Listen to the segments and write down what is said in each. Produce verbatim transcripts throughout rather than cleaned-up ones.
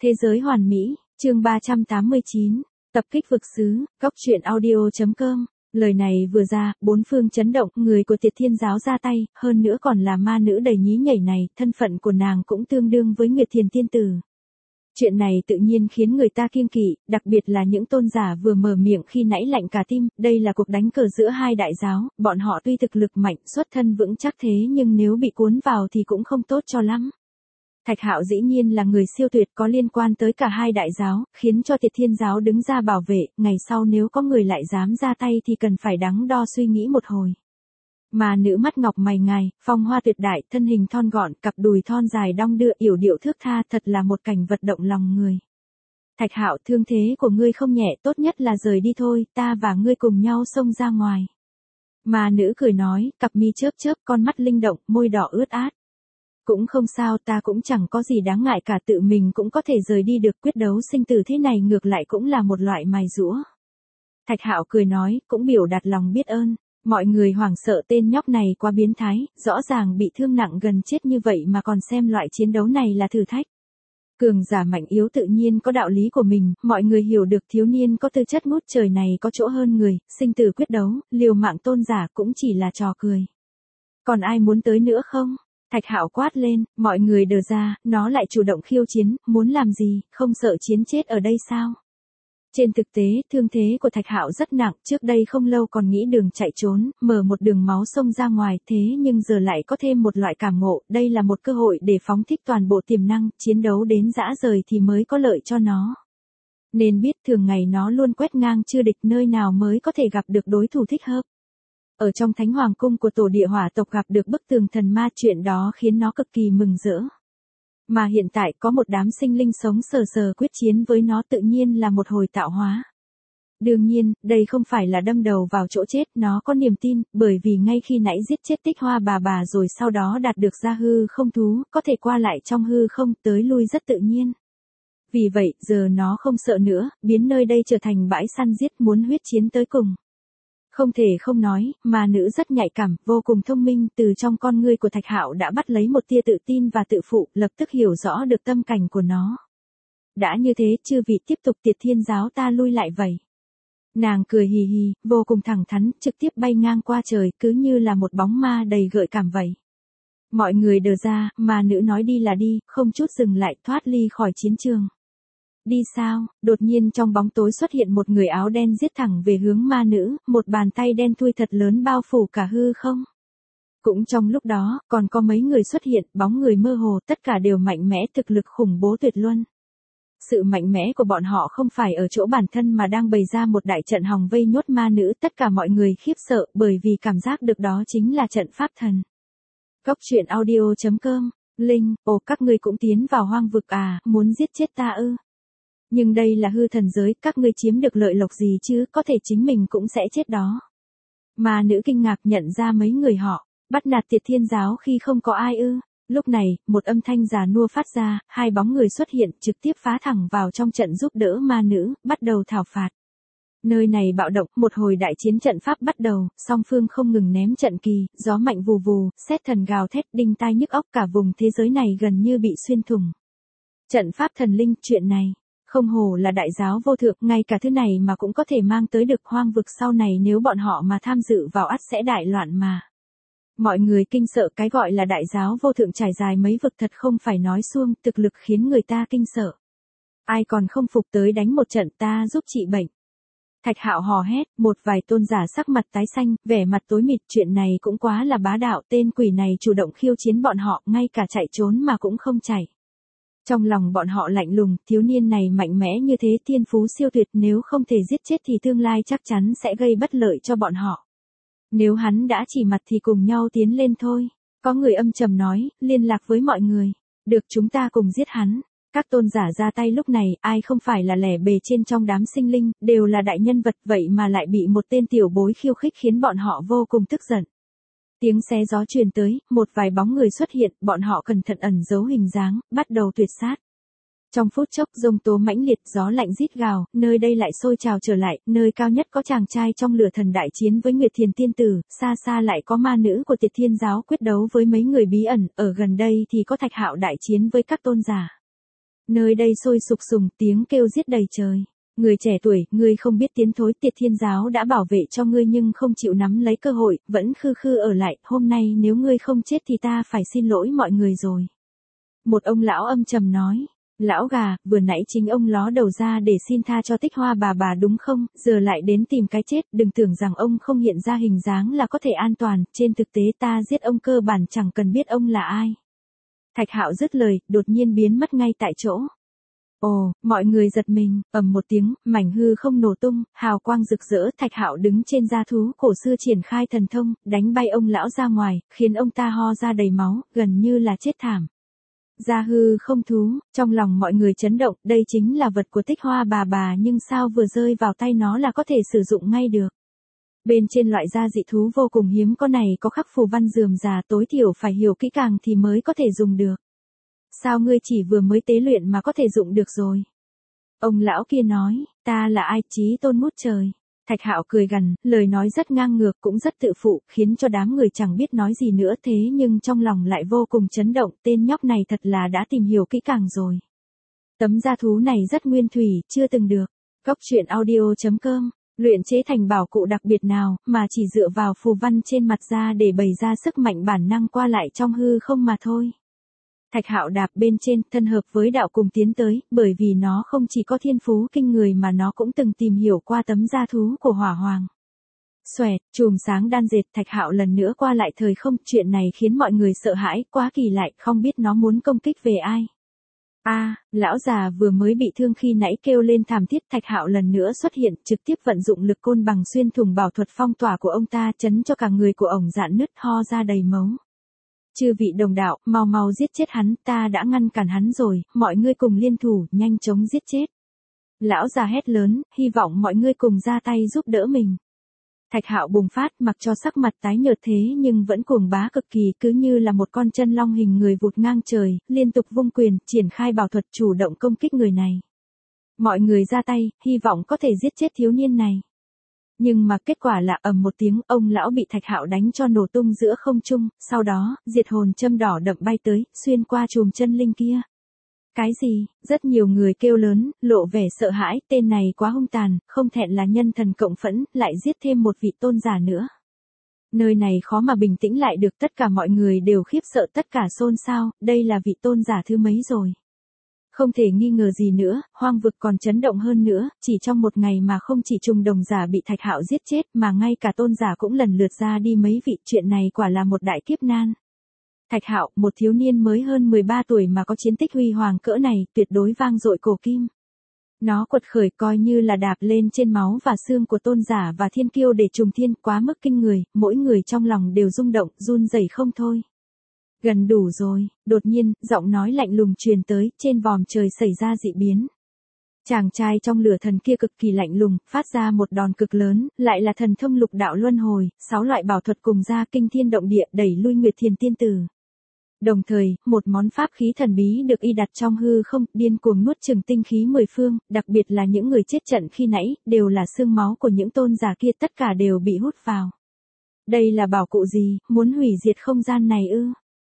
Thế giới hoàn mỹ, chương ba trăm tám mươi chín, tập kích vực xứ, góc truyện audio chấm com. Lời này vừa ra, bốn phương chấn động, người của Tiệt Thiên giáo ra tay, hơn nữa còn là ma nữ đầy nhí nhảy này, thân phận của nàng cũng tương đương với Nguyệt Thiền tiên tử. Chuyện này tự nhiên khiến người ta kiêng kỵ, đặc biệt là những tôn giả vừa mở miệng khi nãy lạnh cả tim, đây là cuộc đánh cờ giữa hai đại giáo, bọn họ tuy thực lực mạnh, xuất thân vững chắc thế nhưng nếu bị cuốn vào thì cũng không tốt cho lắm. Thạch Hạo dĩ nhiên là người siêu tuyệt có liên quan tới cả hai đại giáo, khiến cho Tiệt Thiên giáo đứng ra bảo vệ, ngày sau nếu có người lại dám ra tay thì cần phải đắn đo suy nghĩ một hồi. Mà nữ mắt ngọc mày ngài, phong hoa tuyệt đại, thân hình thon gọn, cặp đùi thon dài đong đưa, yểu điệu thước tha, thật là một cảnh vật động lòng người. Thạch Hạo, thương thế của ngươi không nhẹ, tốt nhất là rời đi thôi, ta và ngươi cùng nhau xông ra ngoài. Mà nữ cười nói, cặp mi chớp chớp, con mắt linh động, môi đỏ ướt át. Cũng không sao, ta cũng chẳng có gì đáng ngại cả, tự mình cũng có thể rời đi được, quyết đấu sinh tử thế này ngược lại cũng là một loại mài giũa. Thạch Hạo cười nói, cũng biểu đạt lòng biết ơn. Mọi người hoảng sợ tên nhóc này quá biến thái, rõ ràng bị thương nặng gần chết như vậy mà còn xem loại chiến đấu này là thử thách. Cường giả mạnh yếu tự nhiên có đạo lý của mình, mọi người hiểu được thiếu niên có tư chất ngút trời này có chỗ hơn người, sinh tử quyết đấu, liều mạng tôn giả cũng chỉ là trò cười. Còn ai muốn tới nữa không? Thạch Hạo quát lên, mọi người đờ ra, nó lại chủ động khiêu chiến, muốn làm gì, không sợ chiến chết ở đây sao? Trên thực tế, thương thế của Thạch Hạo rất nặng, trước đây không lâu còn nghĩ đường chạy trốn, mở một đường máu xông ra ngoài, thế nhưng giờ lại có thêm một loại cảm ngộ, đây là một cơ hội để phóng thích toàn bộ tiềm năng, chiến đấu đến rã rời thì mới có lợi cho nó. Nên biết thường ngày nó luôn quét ngang chưa địch, nơi nào mới có thể gặp được đối thủ thích hợp. Ở trong Thánh Hoàng cung của Tổ Địa Hỏa tộc gặp được bức tường thần ma, chuyện đó khiến nó cực kỳ mừng rỡ. Mà hiện tại có một đám sinh linh sống sờ sờ quyết chiến với nó tự nhiên là một hồi tạo hóa. Đương nhiên, đây không phải là đâm đầu vào chỗ chết, nó có niềm tin, bởi vì ngay khi nãy giết chết Tích Hoa bà bà rồi sau đó đạt được ra hư không thú, có thể qua lại trong hư không, tới lui rất tự nhiên. Vì vậy, giờ nó không sợ nữa, biến nơi đây trở thành bãi săn giết, muốn huyết chiến tới cùng. Không thể không nói, mà nữ rất nhạy cảm, vô cùng thông minh, từ trong con ngươi của Thạch Hạo đã bắt lấy một tia tự tin và tự phụ, lập tức hiểu rõ được tâm cảnh của nó. Đã như thế, chư vị tiếp tục, Tiệt Thiên giáo ta lui lại vậy. Nàng cười hì hì, vô cùng thẳng thắn, trực tiếp bay ngang qua trời, cứ như là một bóng ma đầy gợi cảm vậy. Mọi người đờ ra, mà nữ nói đi là đi, không chút dừng lại, thoát ly khỏi chiến trường. Đi sao? Đột nhiên trong bóng tối xuất hiện một người áo đen giết thẳng về hướng ma nữ, một bàn tay đen thui thật lớn bao phủ cả hư không. Cũng trong lúc đó, còn có mấy người xuất hiện, bóng người mơ hồ, tất cả đều mạnh mẽ, thực lực khủng bố tuyệt luân. Sự mạnh mẽ của bọn họ không phải ở chỗ bản thân mà đang bày ra một đại trận hòng vây nhốt ma nữ, tất cả mọi người khiếp sợ bởi vì cảm giác được đó chính là trận pháp thần. Góc truyện audio chấm com, Linh, ồ các ngươi cũng tiến vào hoang vực à, muốn giết chết ta ư? Nhưng đây là hư thần giới, các ngươi chiếm được lợi lộc gì chứ, có thể chính mình cũng sẽ chết đó. Mà nữ kinh ngạc nhận ra mấy người họ, bắt nạt Tiệt Thiên giáo khi không có ai ư. Lúc này, một âm thanh già nua phát ra, hai bóng người xuất hiện, trực tiếp phá thẳng vào trong trận giúp đỡ ma nữ, bắt đầu thảo phạt. Nơi này bạo động, một hồi đại chiến trận pháp bắt đầu, song phương không ngừng ném trận kỳ, gió mạnh vù vù, sét thần gào thét, đinh tai nhức óc, cả vùng thế giới này gần như bị xuyên thủng. Trận pháp thần linh, chuyện này. Không hổ là đại giáo vô thượng, ngay cả thứ này mà cũng có thể mang tới được hoang vực, sau này nếu bọn họ mà tham dự vào ắt sẽ đại loạn mà. Mọi người kinh sợ, cái gọi là đại giáo vô thượng trải dài mấy vực thật không phải nói suông, thực lực khiến người ta kinh sợ. Ai còn không phục tới đánh một trận, ta giúp trị bệnh. Thạch Hạo hò hét, một vài tôn giả sắc mặt tái xanh, vẻ mặt tối mịt, chuyện này cũng quá là bá đạo, tên quỷ này chủ động khiêu chiến bọn họ, ngay cả chạy trốn mà cũng không chạy. Trong lòng bọn họ lạnh lùng, thiếu niên này mạnh mẽ như thế, thiên phú siêu tuyệt, nếu không thể giết chết thì tương lai chắc chắn sẽ gây bất lợi cho bọn họ. Nếu hắn đã chỉ mặt thì cùng nhau tiến lên thôi. Có người âm trầm nói, liên lạc với mọi người. Được, chúng ta cùng giết hắn. Các tôn giả ra tay lúc này, ai không phải là lẻ bề trên trong đám sinh linh, đều là đại nhân vật, vậy mà lại bị một tên tiểu bối khiêu khích khiến bọn họ vô cùng tức giận. Tiếng xé gió truyền tới, một vài bóng người xuất hiện, bọn họ cẩn thận ẩn giấu hình dáng, bắt đầu tuyệt sát. Trong phút chốc, giông tố mãnh liệt, gió lạnh rít gào, nơi đây lại sôi trào trở lại, nơi cao nhất có chàng trai trong lửa thần đại chiến với Nguyệt Thiền tiên tử, xa xa lại có ma nữ của Tiệt Thiên giáo quyết đấu với mấy người bí ẩn, ở gần đây thì có Thạch Hạo đại chiến với các tôn giả. Nơi đây sôi sục sùng, tiếng kêu giết đầy trời. Người trẻ tuổi, ngươi không biết tiến thối, Tiệt Thiên giáo đã bảo vệ cho ngươi nhưng không chịu nắm lấy cơ hội, vẫn khư khư ở lại, hôm nay nếu ngươi không chết thì ta phải xin lỗi mọi người rồi. Một ông lão âm trầm nói, lão gà, vừa nãy chính ông ló đầu ra để xin tha cho Tích Hoa bà bà đúng không, giờ lại đến tìm cái chết, đừng tưởng rằng ông không hiện ra hình dáng là có thể an toàn, trên thực tế ta giết ông cơ bản chẳng cần biết ông là ai. Thạch Hạo dứt lời, đột nhiên biến mất ngay tại chỗ. Ồ, mọi người giật mình, ầm một tiếng, mảnh hư không nổ tung, hào quang rực rỡ, Thạch Hạo đứng trên gia thú cổ xưa triển khai thần thông, đánh bay ông lão ra ngoài, khiến ông ta ho ra đầy máu, gần như là chết thảm. Gia hư không thú, trong lòng mọi người chấn động, đây chính là vật của Tích Hoa bà bà nhưng sao vừa rơi vào tay nó là có thể sử dụng ngay được. Bên trên loại da dị thú vô cùng hiếm có này có khắc phù văn rườm rà, tối thiểu phải hiểu kỹ càng thì mới có thể dùng được. Sao ngươi chỉ vừa mới tế luyện mà có thể dụng được rồi? Ông lão kia nói, ta là ai, chí tôn mút trời. Thạch Hạo cười gằn, lời nói rất ngang ngược cũng rất tự phụ, khiến cho đám người chẳng biết nói gì nữa, thế nhưng trong lòng lại vô cùng chấn động, tên nhóc này thật là đã tìm hiểu kỹ càng rồi. Tấm da thú này rất nguyên thủy, chưa từng được. Góc truyện audio chấm com, luyện chế thành bảo cụ đặc biệt nào, mà chỉ dựa vào phù văn trên mặt da để bày ra sức mạnh bản năng qua lại trong hư không mà thôi. Thạch Hạo đạp bên trên, thân hợp với đạo cùng tiến tới, bởi vì nó không chỉ có thiên phú kinh người mà nó cũng từng tìm hiểu qua tấm da thú của Hỏa Hoàng. Xoẹt, chùm sáng đan dệt, Thạch Hạo lần nữa qua lại thời không, chuyện này khiến mọi người sợ hãi, quá kỳ lạ, không biết nó muốn công kích về ai. A, à, lão già vừa mới bị thương khi nãy kêu lên thảm thiết, Thạch Hạo lần nữa xuất hiện, trực tiếp vận dụng lực côn bằng xuyên thủng bảo thuật phong tỏa của ông ta, chấn cho cả người của ổng dạn nứt, ho ra đầy máu. Chư vị đồng đạo, mau mau giết chết hắn, ta đã ngăn cản hắn rồi, mọi ngươi cùng liên thủ, nhanh chóng giết chết. Lão già hét lớn, hy vọng mọi ngươi cùng ra tay giúp đỡ mình. Thạch Hạo bùng phát, mặc cho sắc mặt tái nhợt thế nhưng vẫn cuồng bá cực kỳ, cứ như là một con chân long hình người vụt ngang trời, liên tục vung quyền, triển khai bảo thuật chủ động công kích người này. Mọi người ra tay, hy vọng có thể giết chết thiếu niên này. Nhưng mà kết quả là ầm một tiếng, ông lão bị Thạch Hạo đánh cho nổ tung giữa không trung, sau đó, diệt hồn châm đỏ đậm bay tới, xuyên qua chùm chân linh kia. Cái gì? Rất nhiều người kêu lớn, lộ vẻ sợ hãi, tên này quá hung tàn, không thẹn là nhân thần cộng phẫn, lại giết thêm một vị tôn giả nữa. Nơi này khó mà bình tĩnh lại được, tất cả mọi người đều khiếp sợ, tất cả xôn xao, đây là vị tôn giả thứ mấy rồi. Không thể nghi ngờ gì nữa, hoang vực còn chấn động hơn nữa, chỉ trong một ngày mà không chỉ trùng đồng giả bị Thạch Hạo giết chết mà ngay cả tôn giả cũng lần lượt ra đi mấy vị, chuyện này quả là một đại kiếp nan. Thạch Hạo, một thiếu niên mới hơn mười ba tuổi mà có chiến tích huy hoàng cỡ này, tuyệt đối vang dội cổ kim. Nó quật khởi coi như là đạp lên trên máu và xương của tôn giả và thiên kiêu để trùng thiên, quá mức kinh người, mỗi người trong lòng đều rung động, run rẩy không thôi. Gần đủ rồi, đột nhiên, giọng nói lạnh lùng truyền tới, trên vòm trời xảy ra dị biến. Chàng trai trong lửa thần kia cực kỳ lạnh lùng, phát ra một đòn cực lớn, lại là thần thông lục đạo luân hồi, sáu loại bảo thuật cùng ra kinh thiên động địa, đẩy lui Nguyệt Thiền tiên tử. Đồng thời, một món pháp khí thần bí được y đặt trong hư không, điên cuồng nuốt chửng tinh khí mười phương, đặc biệt là những người chết trận khi nãy, đều là xương máu của những tôn giả kia, tất cả đều bị hút vào. Đây là bảo cụ gì, muốn hủy diệt không gian này ư?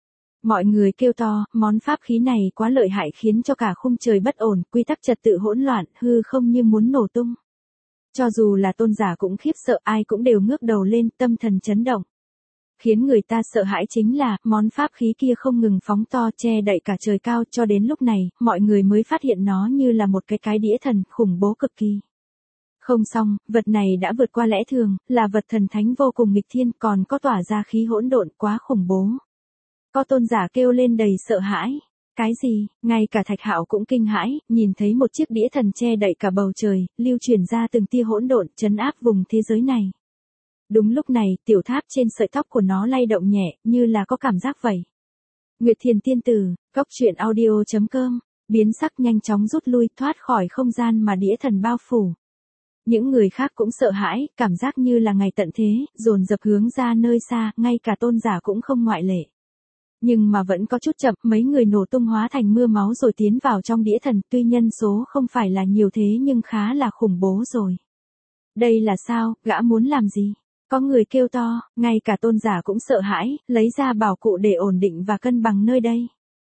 Mọi người kêu to, món pháp khí này quá lợi hại khiến cho cả khung trời bất ổn, quy tắc trật tự hỗn loạn, hư không như muốn nổ tung. Cho dù là tôn giả cũng khiếp sợ, ai cũng đều ngước đầu lên, tâm thần chấn động. Khiến người ta sợ hãi chính là, món pháp khí kia không ngừng phóng to che đậy cả trời cao, cho đến lúc này, mọi người mới phát hiện nó như là một cái cái đĩa thần, khủng bố cực kỳ. Không xong, vật này đã vượt qua lẽ thường, là vật thần thánh vô cùng nghịch thiên, còn có tỏa ra khí hỗn độn, quá khủng bố. Có tôn giả kêu lên đầy sợ hãi. Cái gì? Ngay cả Thạch Hạo cũng kinh hãi, nhìn thấy một chiếc đĩa thần che đậy cả bầu trời, lưu truyền ra từng tia hỗn độn, trấn áp vùng thế giới này. Đúng lúc này, tiểu tháp trên sợi tóc của nó lay động nhẹ, như là có cảm giác vậy. Nguyệt Thiền tiên tử, góc truyện audio chấm com, biến sắc nhanh chóng rút lui, thoát khỏi không gian mà đĩa thần bao phủ. Những người khác cũng sợ hãi, cảm giác như là ngày tận thế, dồn dập hướng ra nơi xa, ngay cả tôn giả cũng không ngoại lệ. Nhưng mà vẫn có chút chậm, mấy người nổ tung hóa thành mưa máu rồi tiến vào trong đĩa thần, tuy nhân số không phải là nhiều thế nhưng khá là khủng bố rồi. Đây là sao, gã muốn làm gì? Có người kêu to, ngay cả tôn giả cũng sợ hãi, lấy ra bảo cụ để ổn định và cân bằng nơi đây.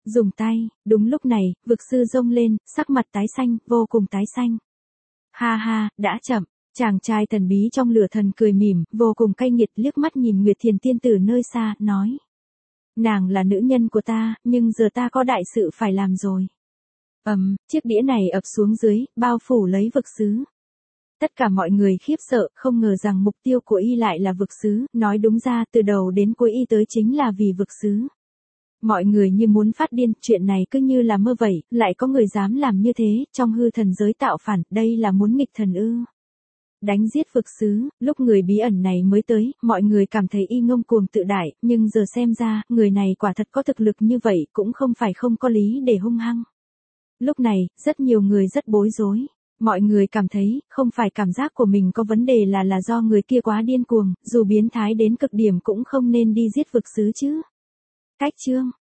Dùng tay, đúng lúc này, vực sư rông lên, sắc mặt tái xanh, vô cùng tái xanh. Ha ha, đã chậm, chàng trai thần bí trong lửa thần cười mỉm, vô cùng cay nghiệt liếc mắt nhìn Nguyệt Thiền tiên tử nơi xa, nói. Nàng là nữ nhân của ta, nhưng giờ ta có đại sự phải làm rồi. Ầm, um, chiếc đĩa này ập xuống dưới, bao phủ lấy vực sứ. Tất cả mọi người khiếp sợ, không ngờ rằng mục tiêu của y lại là vực sứ, nói đúng ra từ đầu đến cuối y tới chính là vì vực sứ. Mọi người như muốn phát điên, chuyện này cứ như là mơ vậy, lại có người dám làm như thế, trong hư thần giới tạo phản, đây là muốn nghịch thần ư. Đánh giết vực sứ, lúc người bí ẩn này mới tới, mọi người cảm thấy y ngông cuồng tự đại, nhưng giờ xem ra, người này quả thật có thực lực như vậy, cũng không phải không có lý để hung hăng. Lúc này, rất nhiều người rất bối rối. Mọi người cảm thấy, không phải cảm giác của mình có vấn đề là là do người kia quá điên cuồng, dù biến thái đến cực điểm cũng không nên đi giết vực sứ chứ. Cách chương